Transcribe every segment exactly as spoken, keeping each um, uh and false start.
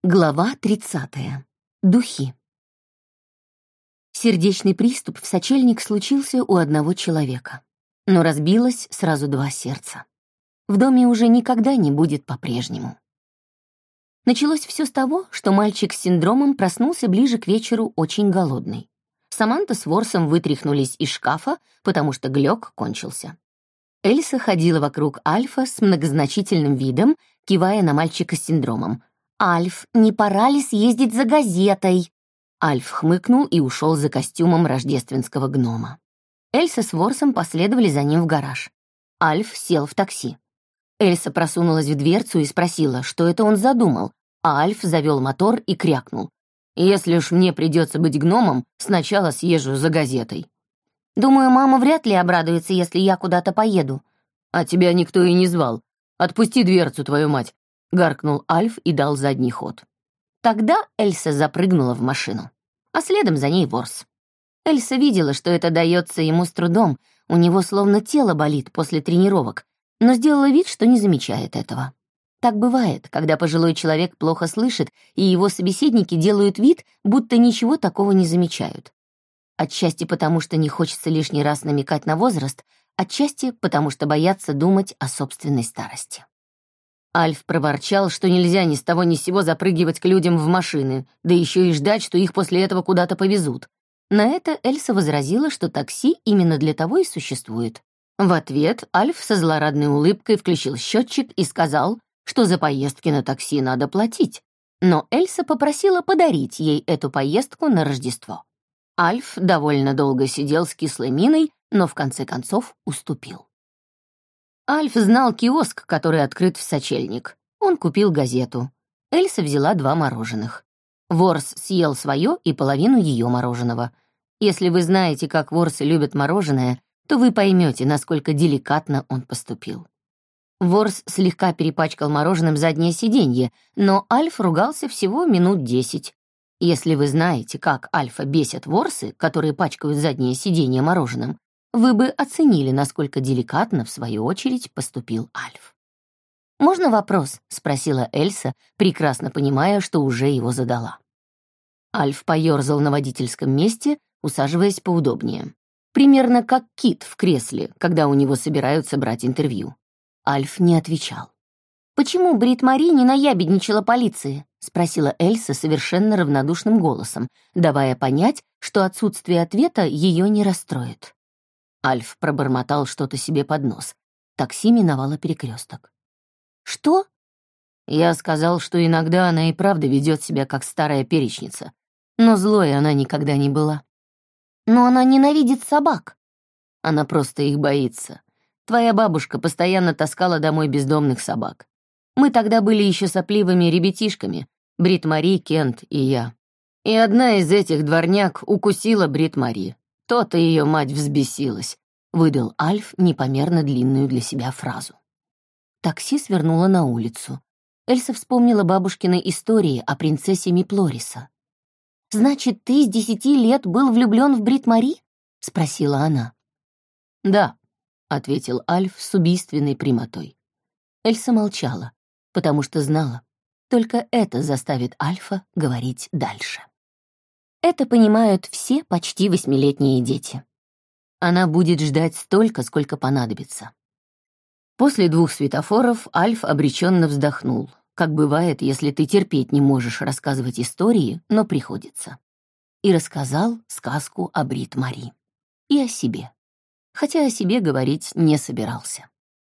Глава тридцатая. Духи. Сердечный приступ в сочельник случился у одного человека, но разбилось сразу два сердца. В доме уже никогда не будет по-прежнему. Началось все с того, что мальчик с синдромом проснулся ближе к вечеру очень голодный. Саманта с Ворсом вытряхнулись из шкафа, потому что глёк кончился. Эльса ходила вокруг Альфа с многозначительным видом, кивая на мальчика с синдромом. «Альф, не пора ли съездить за газетой?» Альф хмыкнул и ушел за костюмом рождественского гнома. Эльса с Ворсом последовали за ним в гараж. Альф сел в такси. Эльса просунулась в дверцу и спросила, что это он задумал, а Альф завел мотор и крякнул. «Если уж мне придется быть гномом, сначала съезжу за газетой». «Думаю, мама вряд ли обрадуется, если я куда-то поеду». «А тебя никто и не звал. Отпусти дверцу, твою мать», — гаркнул Альф и дал задний ход. Тогда Эльса запрыгнула в машину, а следом за ней Ворс. Эльса видела, что это дается ему с трудом, у него словно тело болит после тренировок, но сделала вид, что не замечает этого. Так бывает, когда пожилой человек плохо слышит, и его собеседники делают вид, будто ничего такого не замечают. Отчасти потому, что не хочется лишний раз намекать на возраст, отчасти потому, что боятся думать о собственной старости. Альф проворчал, что нельзя ни с того ни с сего запрыгивать к людям в машины, да еще и ждать, что их после этого куда-то повезут. На это Эльса возразила, что такси именно для того и существует. В ответ Альф со злорадной улыбкой включил счетчик и сказал, что за поездки на такси надо платить. Но Эльса попросила подарить ей эту поездку на Рождество. Альф довольно долго сидел с кислой миной, но в конце концов уступил. Альф знал киоск, который открыт в сочельник. Он купил газету. Эльса взяла два мороженых. Ворс съел свое и половину ее мороженого. Если вы знаете, как ворсы любят мороженое, то вы поймете, насколько деликатно он поступил. Ворс слегка перепачкал мороженым заднее сиденье, но Альф ругался всего минут десять. Если вы знаете, как Альфа бесят ворсы, которые пачкают заднее сиденье мороженым, вы бы оценили, насколько деликатно, в свою очередь, поступил Альф. «Можно вопрос?» — спросила Эльса, прекрасно понимая, что уже его задала. Альф поёрзал на водительском месте, усаживаясь поудобнее. Примерно как кит в кресле, когда у него собираются брать интервью. Альф не отвечал. «Почему Брит Мари не наябедничала полиции?» — спросила Эльса совершенно равнодушным голосом, давая понять, что отсутствие ответа ее не расстроит. Альф пробормотал что-то себе под нос. Такси миновало перекресток. «Что?» Я сказал, что иногда она и правда ведет себя как старая перечница, но злой она никогда не была. «Но она ненавидит собак». Она просто их боится. Твоя бабушка постоянно таскала домой бездомных собак. Мы тогда были еще сопливыми ребятишками, Брит Мари, Кент и я. И одна из этих дворняг укусила Брит Мари. То-то ее мать взбесилась, выдал Альф непомерно длинную для себя фразу. Такси свернуло на улицу. Эльса вспомнила бабушкины истории о принцессе Миплориса. «Значит, ты с десяти лет был влюблен в Брит Мари?» — спросила она. «Да», — ответил Альф с убийственной прямотой. Эльса молчала, потому что знала, только это заставит Альфа говорить дальше. Это понимают все почти восьмилетние дети. Она будет ждать столько, сколько понадобится. После двух светофоров Альф обреченно вздохнул, как бывает, если ты терпеть не можешь рассказывать истории, но приходится. И рассказал сказку о Брит Мари. И о себе. Хотя о себе говорить не собирался.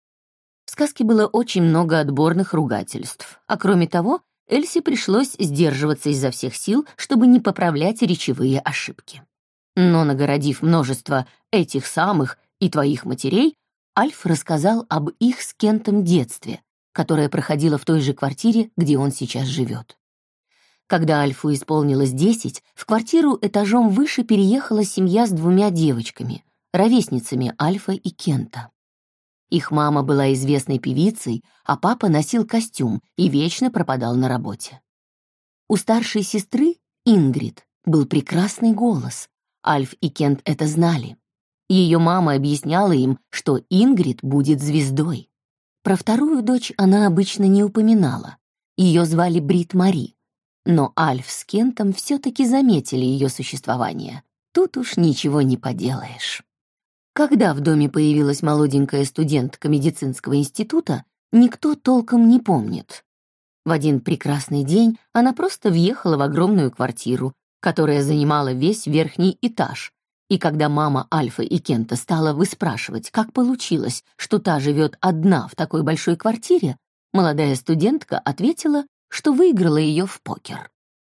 В сказке было очень много отборных ругательств, а кроме того, Эльсе пришлось сдерживаться изо всех сил, чтобы не поправлять речевые ошибки. Но, нагородив множество этих самых и твоих матерей, Альф рассказал об их с Кентом детстве, которое проходило в той же квартире, где он сейчас живет. Когда Альфу исполнилось десять, в квартиру этажом выше переехала семья с двумя девочками, ровесницами Альфа и Кента. Их мама была известной певицей, а папа носил костюм и вечно пропадал на работе. У старшей сестры, Ингрид, был прекрасный голос. Альф и Кент это знали. Ее мама объясняла им, что Ингрид будет звездой. Про вторую дочь она обычно не упоминала. Ее звали Брит Мари. Но Альф с Кентом все-таки заметили ее существование. Тут уж ничего не поделаешь. Когда в доме появилась молоденькая студентка медицинского института, никто толком не помнит. В один прекрасный день она просто въехала в огромную квартиру, которая занимала весь верхний этаж, и когда мама Альфа и Кента стала выспрашивать, как получилось, что та живет одна в такой большой квартире, молодая студентка ответила, что выиграла ее в покер.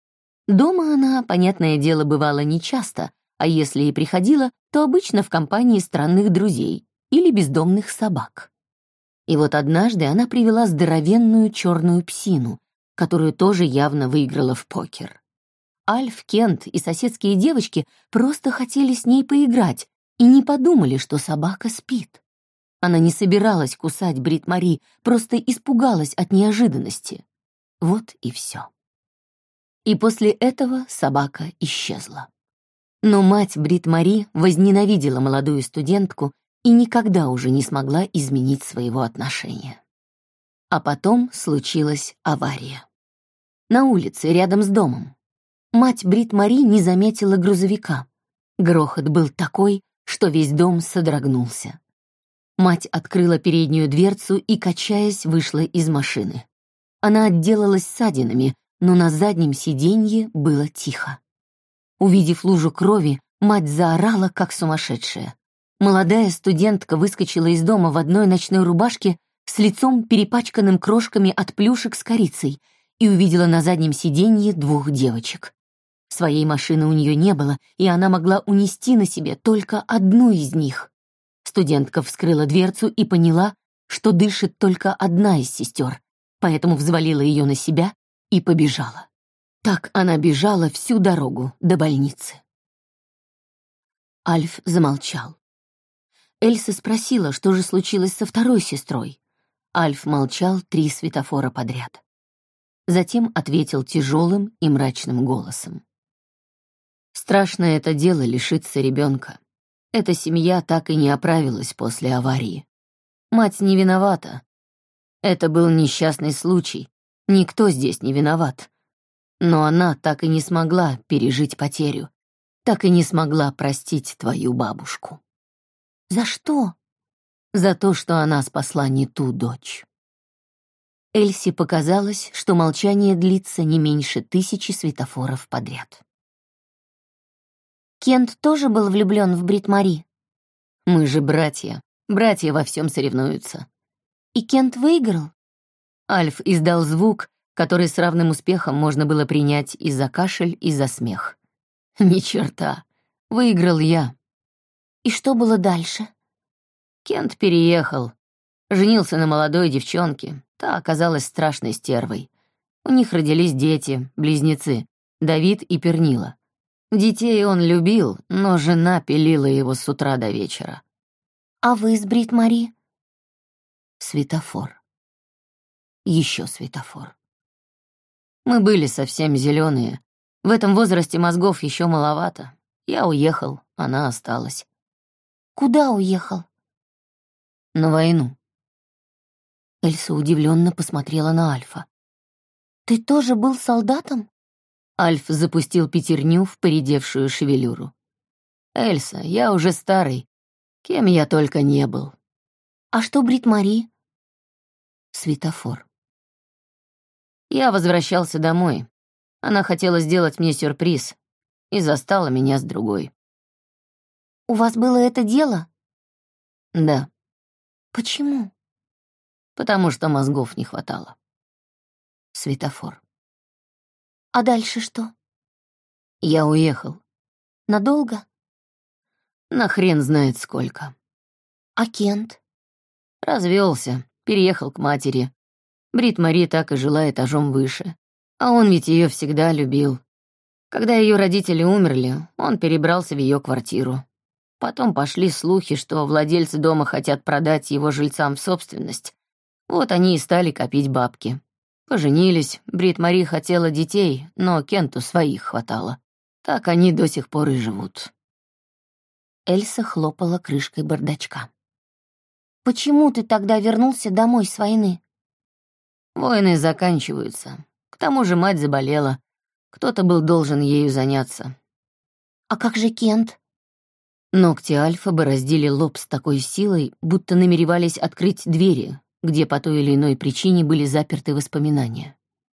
Дома она, понятное дело, бывала нечасто, а если и приходила, то обычно в компании странных друзей или бездомных собак. И вот однажды она привела здоровенную черную псину, которую тоже явно выиграла в покер. Альф, Кент и соседские девочки просто хотели с ней поиграть и не подумали, что собака спит. Она не собиралась кусать Брит Мари, просто испугалась от неожиданности. Вот и все. И после этого собака исчезла. Но мать Брит Мари возненавидела молодую студентку и никогда уже не смогла изменить своего отношения. А потом случилась авария. На улице, рядом с домом. Мать Брит Мари не заметила грузовика. Грохот был такой, что весь дом содрогнулся. Мать открыла переднюю дверцу и, качаясь, вышла из машины. Она отделалась ссадинами, но на заднем сиденье было тихо. Увидев лужу крови, мать заорала, как сумасшедшая. Молодая студентка выскочила из дома в одной ночной рубашке с лицом, перепачканным крошками от плюшек с корицей, и увидела на заднем сиденье двух девочек. Своей машины у нее не было, и она могла унести на себе только одну из них. Студентка вскрыла дверцу и поняла, что дышит только одна из сестер, поэтому взвалила ее на себя и побежала. Так она бежала всю дорогу до больницы. Альф замолчал. Эльса спросила, что же случилось со второй сестрой. Альф молчал три светофора подряд. Затем ответил тяжелым и мрачным голосом. Страшное это дело лишиться ребенка. Эта семья так и не оправилась после аварии. Мать не виновата. Это был несчастный случай. Никто здесь не виноват. Но она так и не смогла пережить потерю. Так и не смогла простить твою бабушку. За что? За то, что она спасла не ту дочь. Эльсе показалось, что молчание длится не меньше тысячи светофоров подряд. Кент тоже был влюблен в Брит Мари. Мы же братья. Братья во всем соревнуются. И Кент выиграл? Альф издал звук, который с равным успехом можно было принять и за кашель, и за смех. Ни черта. Выиграл я. И что было дальше? Кент переехал. Женился на молодой девчонке. Та оказалась страшной стервой. У них родились дети, близнецы, Давид и Пернила. Детей он любил, но жена пилила его с утра до вечера. А вы с Брит Мари? Светофор. Еще светофор. Мы были совсем зеленые. В этом возрасте мозгов еще маловато. Я уехал, она осталась. Куда уехал? На войну. Эльса удивленно посмотрела на Альфа. Ты тоже был солдатом? Альф запустил пятерню в поредевшую шевелюру. «Эльса, я уже старый. Кем я только не был». «А что Брит Мари?» Светофор. Я возвращался домой. Она хотела сделать мне сюрприз и застала меня с другой. «У вас было это дело?» «Да». «Почему?» «Потому что мозгов не хватало». Светофор. «А дальше что?» Я уехал. «Надолго?» На хрен знает сколько. «А Кент?» Развелся, переехал к матери. Брит Мари так и жила этажом выше. А он ведь ее всегда любил. Когда ее родители умерли, он перебрался в ее квартиру. Потом пошли слухи, что владельцы дома хотят продать его жильцам в собственность. Вот они и стали копить бабки. Поженились, Брит Мари хотела детей, но Кенту своих хватало. Так они до сих пор и живут. Эльса хлопала крышкой бардачка. «Почему ты тогда вернулся домой с войны?» Войны заканчиваются. К тому же мать заболела. Кто-то был должен ею заняться. А как же Кент? Ногти Альфа бороздили лоб с такой силой, будто намеревались открыть двери, где по той или иной причине были заперты воспоминания.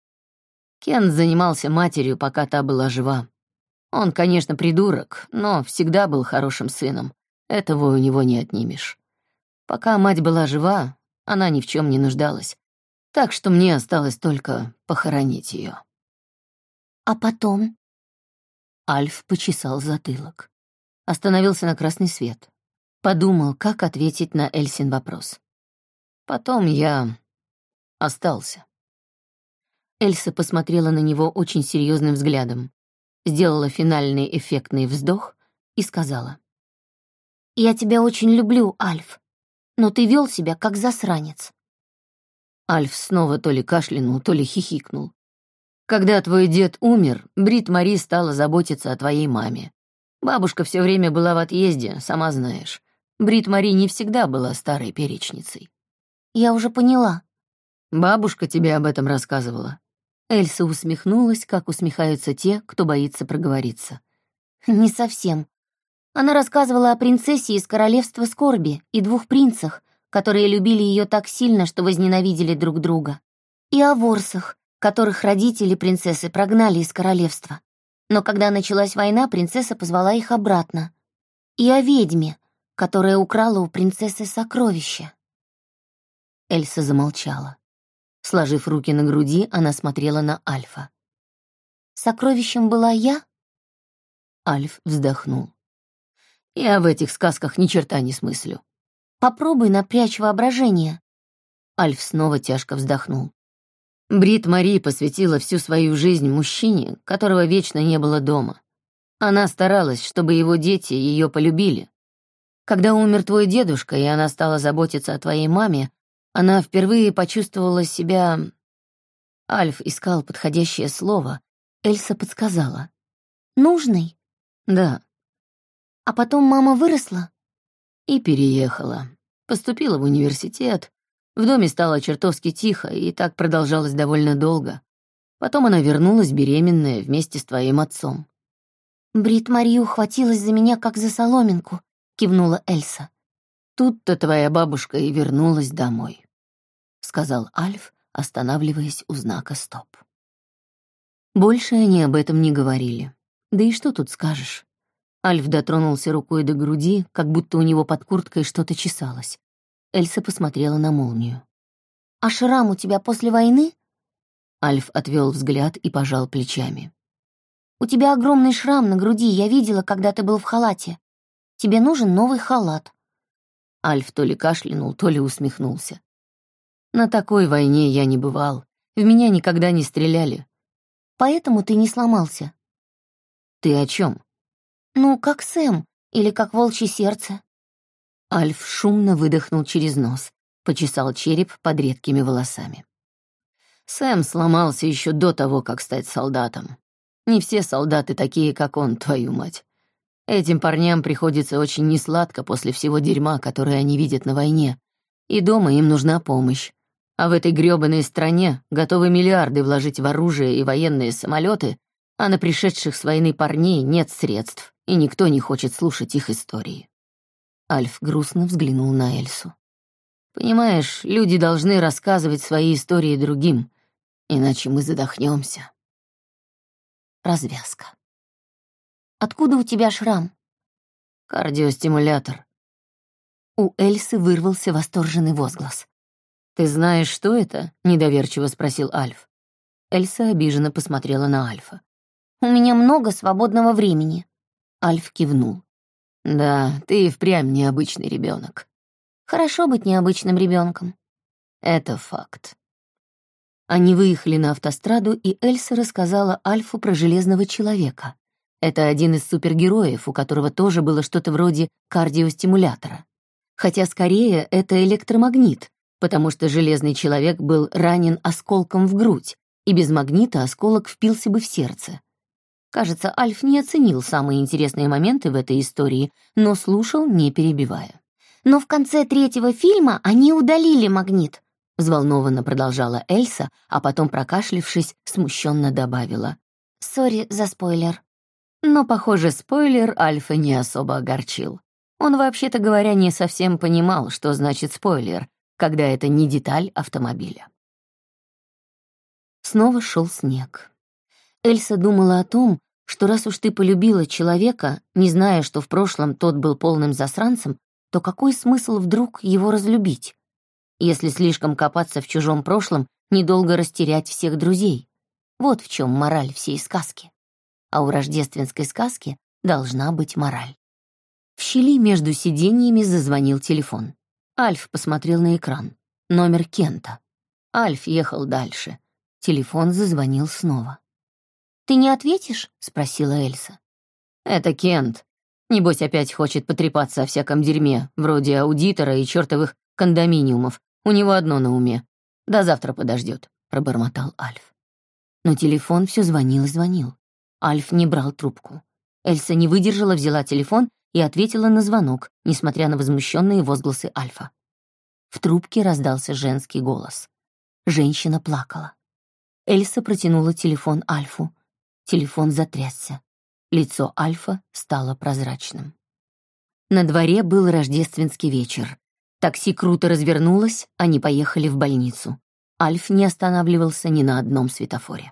Кент занимался матерью, пока та была жива. Он, конечно, придурок, но всегда был хорошим сыном. Этого у него не отнимешь. Пока мать была жива, она ни в чем не нуждалась. Так что мне осталось только похоронить ее. А потом? Альф почесал затылок. Остановился на красный свет. Подумал, как ответить на Эльсин вопрос. Потом я остался. Эльса посмотрела на него очень серьезным взглядом, сделала финальный эффектный вздох и сказала: «Я тебя очень люблю, Альф, но ты вел себя как засранец». Альф снова то ли кашлянул, то ли хихикнул. «Когда твой дед умер, Брит Мари стала заботиться о твоей маме. Бабушка все время была в отъезде, сама знаешь. Брит Мари не всегда была старой перечницей». «Я уже поняла». «Бабушка тебе об этом рассказывала?» Эльса усмехнулась, как усмехаются те, кто боится проговориться. «Не совсем. Она рассказывала о принцессе из королевства скорби и двух принцах, которые любили ее так сильно, что возненавидели друг друга. И о ворсах, которых родители принцессы прогнали из королевства. Но когда началась война, принцесса позвала их обратно. И о ведьме, которая украла у принцессы сокровища». Эльса замолчала. Сложив руки на груди, она смотрела на Альфа. «Сокровищем была я?» Альф вздохнул. «Я в этих сказках ни черта не смыслю». «Попробуй напрячь воображение». Альф снова тяжко вздохнул. Брит Мари посвятила всю свою жизнь мужчине, которого вечно не было дома. Она старалась, чтобы его дети ее полюбили. Когда умер твой дедушка, и она стала заботиться о твоей маме, она впервые почувствовала себя... Альф искал подходящее слово. Эльса подсказала. «Нужный?» «Да». «А потом мама выросла?» И переехала. Поступила в университет. В доме стало чертовски тихо, и так продолжалось довольно долго. Потом она вернулась беременная вместе с твоим отцом. «Брит Мари ухватилась за меня, как за соломинку», — кивнула Эльса. «Тут-то твоя бабушка и вернулась домой», — сказал Альф, останавливаясь у знака «Стоп». Больше они об этом не говорили. Да и что тут скажешь? Альф дотронулся рукой до груди, как будто у него под курткой что-то чесалось. Эльса посмотрела на молнию. «А шрам у тебя после войны?» Альф отвел взгляд и пожал плечами. «У тебя огромный шрам на груди, я видела, когда ты был в халате. Тебе нужен новый халат». Альф то ли кашлянул, то ли усмехнулся. «На такой войне я не бывал. В меня никогда не стреляли». «Поэтому ты не сломался». «Ты о чем?» «Ну, как Сэм, или как волчье сердце». Альф шумно выдохнул через нос, почесал череп под редкими волосами. Сэм сломался еще до того, как стать солдатом. Не все солдаты такие, как он, твою мать. Этим парням приходится очень несладко после всего дерьма, которое они видят на войне. И дома им нужна помощь. А в этой грёбаной стране готовы миллиарды вложить в оружие и военные самолеты, а на пришедших с войны парней нет средств, и никто не хочет слушать их истории. Альф грустно взглянул на Эльсу. «Понимаешь, люди должны рассказывать свои истории другим, иначе мы задохнемся». Развязка. «Откуда у тебя шрам?» «Кардиостимулятор». У Эльсы вырвался восторженный возглас. «Ты знаешь, что это?» — недоверчиво спросил Альф. Эльса обиженно посмотрела на Альфа. «У меня много свободного времени». Альф кивнул. «Да, ты и впрямь необычный ребенок. Хорошо быть необычным ребенком. Это факт». Они выехали на автостраду, и Эльса рассказала Альфу про Железного Человека. Это один из супергероев, у которого тоже было что-то вроде кардиостимулятора. Хотя скорее это электромагнит, потому что Железный Человек был ранен осколком в грудь, и без магнита осколок впился бы в сердце. Кажется, Альф не оценил самые интересные моменты в этой истории, но слушал, не перебивая. «Но в конце третьего фильма они удалили магнит», — взволнованно продолжала Эльса, а потом, прокашлившись, смущенно добавила. Сори за спойлер. Но, похоже, спойлер Альфа не особо огорчил. Он, вообще-то говоря, не совсем понимал, что значит спойлер, когда это не деталь автомобиля. Снова шел снег. Эльса думала о том, что раз уж ты полюбила человека, не зная, что в прошлом тот был полным засранцем, то какой смысл вдруг его разлюбить? Если слишком копаться в чужом прошлом, недолго растерять всех друзей. Вот в чем мораль всей сказки. А у рождественской сказки должна быть мораль. В щели между сиденьями зазвонил телефон. Альф посмотрел на экран. Номер Кента. Альф ехал дальше. Телефон зазвонил снова. «Ты не ответишь?» — спросила Эльса. «Это Кент. Небось опять хочет потрепаться о всяком дерьме, вроде аудитора и чертовых кондоминиумов. У него одно на уме. До завтра подождет», — пробормотал Альф. Но телефон все звонил и звонил. Альф не брал трубку. Эльса не выдержала, взяла телефон и ответила на звонок, несмотря на возмущенные возгласы Альфа. В трубке раздался женский голос. Женщина плакала. Эльса протянула телефон Альфу. Телефон затрясся. Лицо Альфа стало прозрачным. На дворе был рождественский вечер. Такси круто развернулось, они поехали в больницу. Альф не останавливался ни на одном светофоре.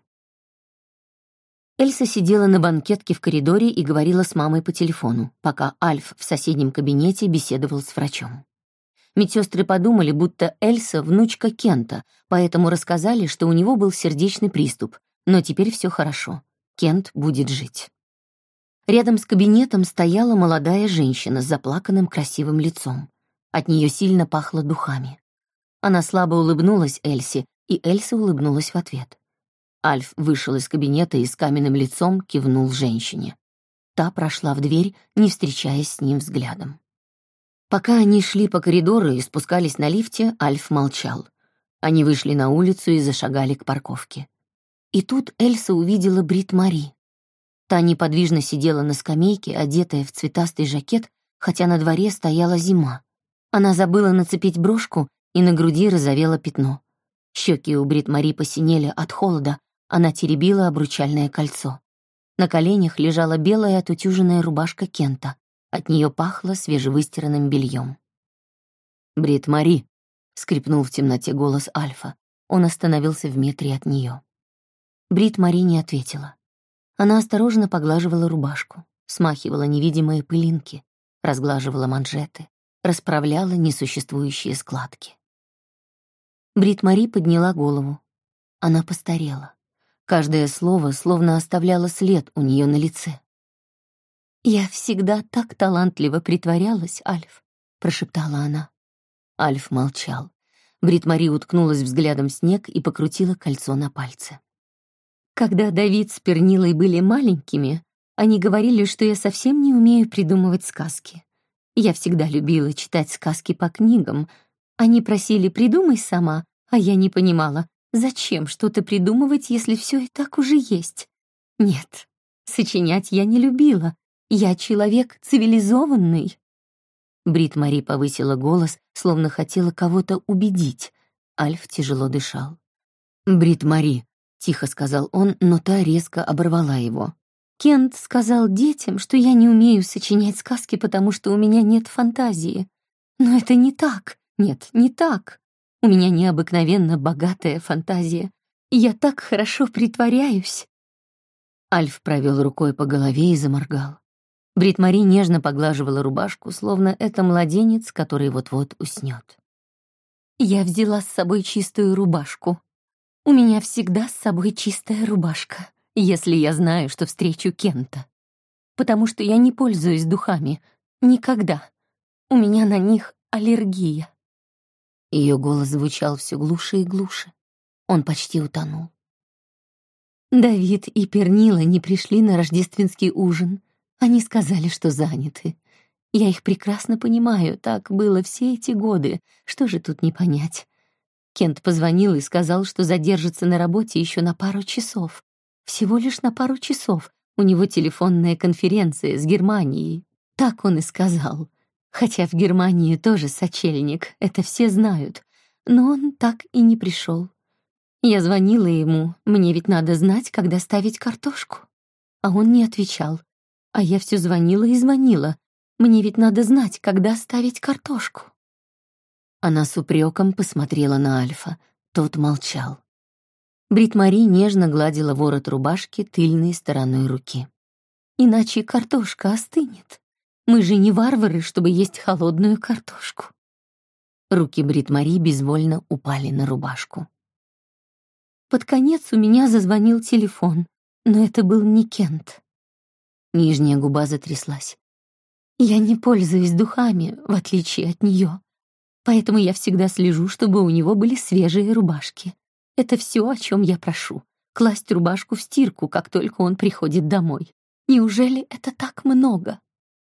Эльса сидела на банкетке в коридоре и говорила с мамой по телефону, пока Альф в соседнем кабинете беседовал с врачом. Медсестры подумали, будто Эльса — внучка Кента, поэтому рассказали, что у него был сердечный приступ, но теперь все хорошо. Кент будет жить. Рядом с кабинетом стояла молодая женщина с заплаканным красивым лицом. От нее сильно пахло духами. Она слабо улыбнулась Эльсе, и Эльса улыбнулась в ответ. Альф вышел из кабинета и с каменным лицом кивнул женщине. Та прошла в дверь, не встречаясь с ним взглядом. Пока они шли по коридору и спускались на лифте, Альф молчал. Они вышли на улицу и зашагали к парковке. И тут Эльса увидела Брит-Мари. Та неподвижно сидела на скамейке, одетая в цветастый жакет, хотя на дворе стояла зима. Она забыла нацепить брошку, и на груди розовело пятно. Щеки у Брит-Мари посинели от холода, она теребила обручальное кольцо. На коленях лежала белая отутюженная рубашка Кента. От нее пахло свежевыстиранным бельем. «Брит-Мари», — скрипнул в темноте голос Альфа. Он остановился в метре от нее. Брит-Мари не ответила. Она осторожно поглаживала рубашку, смахивала невидимые пылинки, разглаживала манжеты, расправляла несуществующие складки. Брит-Мари подняла голову. Она постарела. Каждое слово словно оставляло след у нее на лице. «Я всегда так талантливо притворялась, Альф», — прошептала она. Альф молчал. Брит-Мари уткнулась взглядом в снег и покрутила кольцо на пальце. «Когда Давид с Пернилой были маленькими, они говорили, что я совсем не умею придумывать сказки. Я всегда любила читать сказки по книгам. Они просили: придумай сама, а я не понимала, зачем что-то придумывать, если все и так уже есть. Нет, сочинять я не любила. Я человек цивилизованный». Брит-Мари повысила голос, словно хотела кого-то убедить. Альф тяжело дышал. «Брит-Мари», — тихо сказал он, но та резко оборвала его. «Кент сказал детям, что я не умею сочинять сказки, потому что у меня нет фантазии. Но это не так. Нет, не так. У меня необыкновенно богатая фантазия. Я так хорошо притворяюсь». Альф провел рукой по голове и заморгал. Брит-Мари нежно поглаживала рубашку, словно это младенец, который вот-вот уснет. «Я взяла с собой чистую рубашку. У меня всегда с собой чистая рубашка, если я знаю, что встречу Кента. Потому что я не пользуюсь духами. Никогда. У меня на них аллергия». Ее голос звучал все глуше и глуше. Он почти утонул. «Давид и Пернила не пришли на рождественский ужин. Они сказали, что заняты. Я их прекрасно понимаю, так было все эти годы. Что же тут не понять? Кент позвонил и сказал, что задержится на работе еще на пару часов. Всего лишь на пару часов. У него телефонная конференция с Германией. Так он и сказал. Хотя в Германии тоже сочельник, это все знают. Но он так и не пришел. Я звонила ему, мне ведь надо знать, когда ставить картошку. А он не отвечал. А я все звонила и звонила. Мне ведь надо знать, когда ставить картошку. Она с упреком посмотрела на Альфа. Тот молчал. Брит-Мари нежно гладила ворот рубашки тыльной стороной руки. Иначе картошка остынет. Мы же не варвары, чтобы есть холодную картошку. Руки Брит-Мари безвольно упали на рубашку. Под конец у меня зазвонил телефон, но это был не Кент. Нижняя губа затряслась. Я не пользуюсь духами, в отличие от нее, поэтому я всегда слежу, чтобы у него были свежие рубашки. Это все, о чем я прошу. Класть рубашку в стирку, как только он приходит домой. Неужели это так много?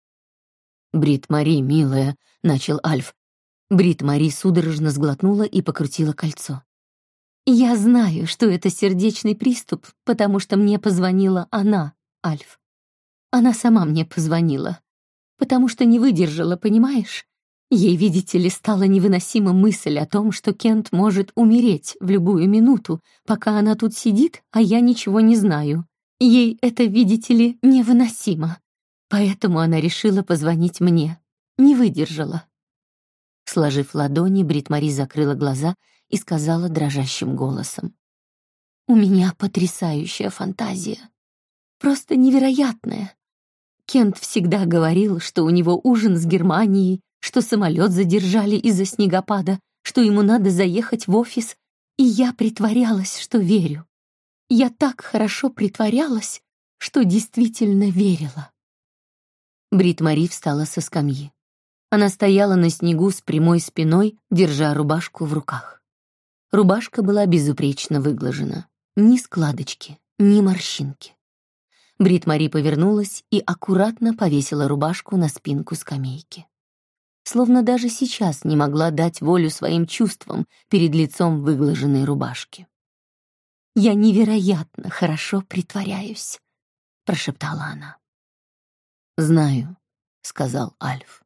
«Брит-Мари, милая», — начал Альф. Брит-Мари судорожно сглотнула и покрутила кольцо. «Я знаю, что это сердечный приступ, потому что мне позвонила она, Альф. Она сама мне позвонила, потому что не выдержала, понимаешь? Ей, видите ли, стала невыносима мысль о том, что Кент может умереть в любую минуту, пока она тут сидит, а я ничего не знаю. Ей это, видите ли, невыносимо. Поэтому она решила позвонить мне. Не выдержала». Сложив ладони, Брит-Мари закрыла глаза и сказала дрожащим голосом. «У меня потрясающая фантазия. Просто невероятная. Кент всегда говорил, что у него ужин с Германией, что самолет задержали из-за снегопада, что ему надо заехать в офис, и я притворялась, что верю. Я так хорошо притворялась, что действительно верила». Брит-Мари встала со скамьи. Она стояла на снегу с прямой спиной, держа рубашку в руках. Рубашка была безупречно выглажена. Ни складочки, ни морщинки. Брит-Мари повернулась и аккуратно повесила рубашку на спинку скамейки. Словно даже сейчас не могла дать волю своим чувствам перед лицом выглаженной рубашки. «Я невероятно хорошо притворяюсь», — прошептала она. «Знаю», — сказал Альф.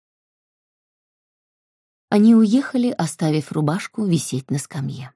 Они уехали, оставив рубашку висеть на скамье.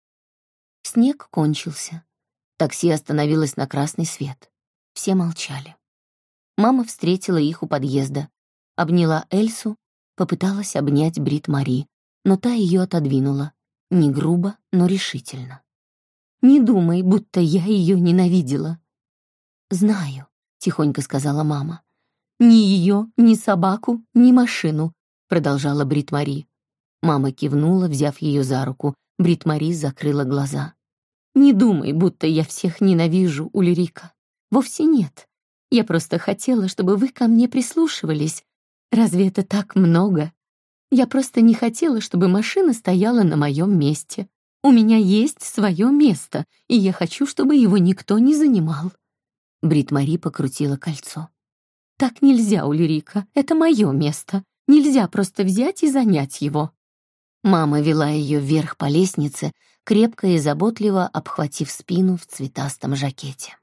Снег кончился. Такси остановилось на красный свет. Все молчали. Мама встретила их у подъезда, обняла Эльсу, попыталась обнять Брит-Мари, но та ее отодвинула, не грубо, но решительно. «Не думай, будто я ее ненавидела». «Знаю», — тихонько сказала мама. «Ни ее, ни собаку, ни машину», — продолжала Брит-Мари. Мама кивнула, взяв ее за руку. Брит-Мари закрыла глаза. «Не думай, будто я всех ненавижу, Ульрика. Вовсе нет. Я просто хотела, чтобы вы ко мне прислушивались. Разве это так много? Я просто не хотела, чтобы машина стояла на моем месте. У меня есть свое место, и я хочу, чтобы его никто не занимал». Брит-Мари покрутила кольцо. «Так нельзя, Ульрика, это мое место. Нельзя просто взять и занять его». Мама вела ее вверх по лестнице, крепко и заботливо обхватив спину в цветастом жакете.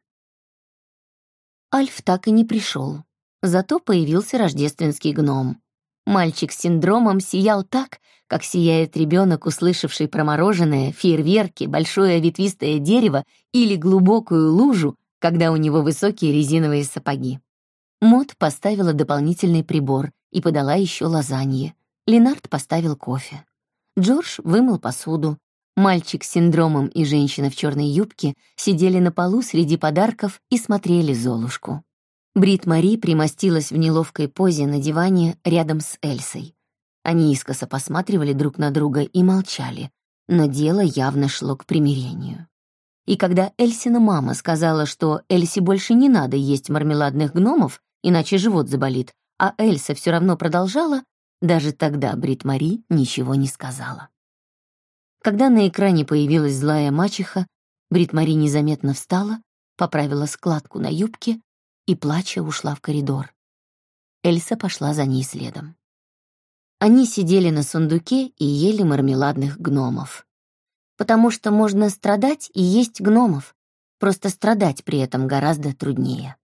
Альф так и не пришел, зато появился рождественский гном. Мальчик с синдромом сиял так, как сияет ребенок, услышавший про мороженое, фейерверки, большое ветвистое дерево или глубокую лужу, когда у него высокие резиновые сапоги. Мод поставила дополнительный прибор и подала еще лазанье. Ленард поставил кофе. Джордж вымыл посуду. Мальчик с синдромом и женщина в черной юбке сидели на полу среди подарков и смотрели Золушку. Брит-Мари примостилась в неловкой позе на диване рядом с Эльсой. Они искоса посматривали друг на друга и молчали, но дело явно шло к примирению. И когда Эльсина мама сказала, что Эльсе больше не надо есть мармеладных гномов, иначе живот заболит, а Эльса все равно продолжала, даже тогда Брит-Мари ничего не сказала. Когда на экране появилась злая мачеха, Брит-Мари незаметно встала, поправила складку на юбке и, плача, ушла в коридор. Эльса пошла за ней следом. Они сидели на сундуке и ели мармеладных гномов. Потому что можно страдать и есть гномов, просто страдать при этом гораздо труднее.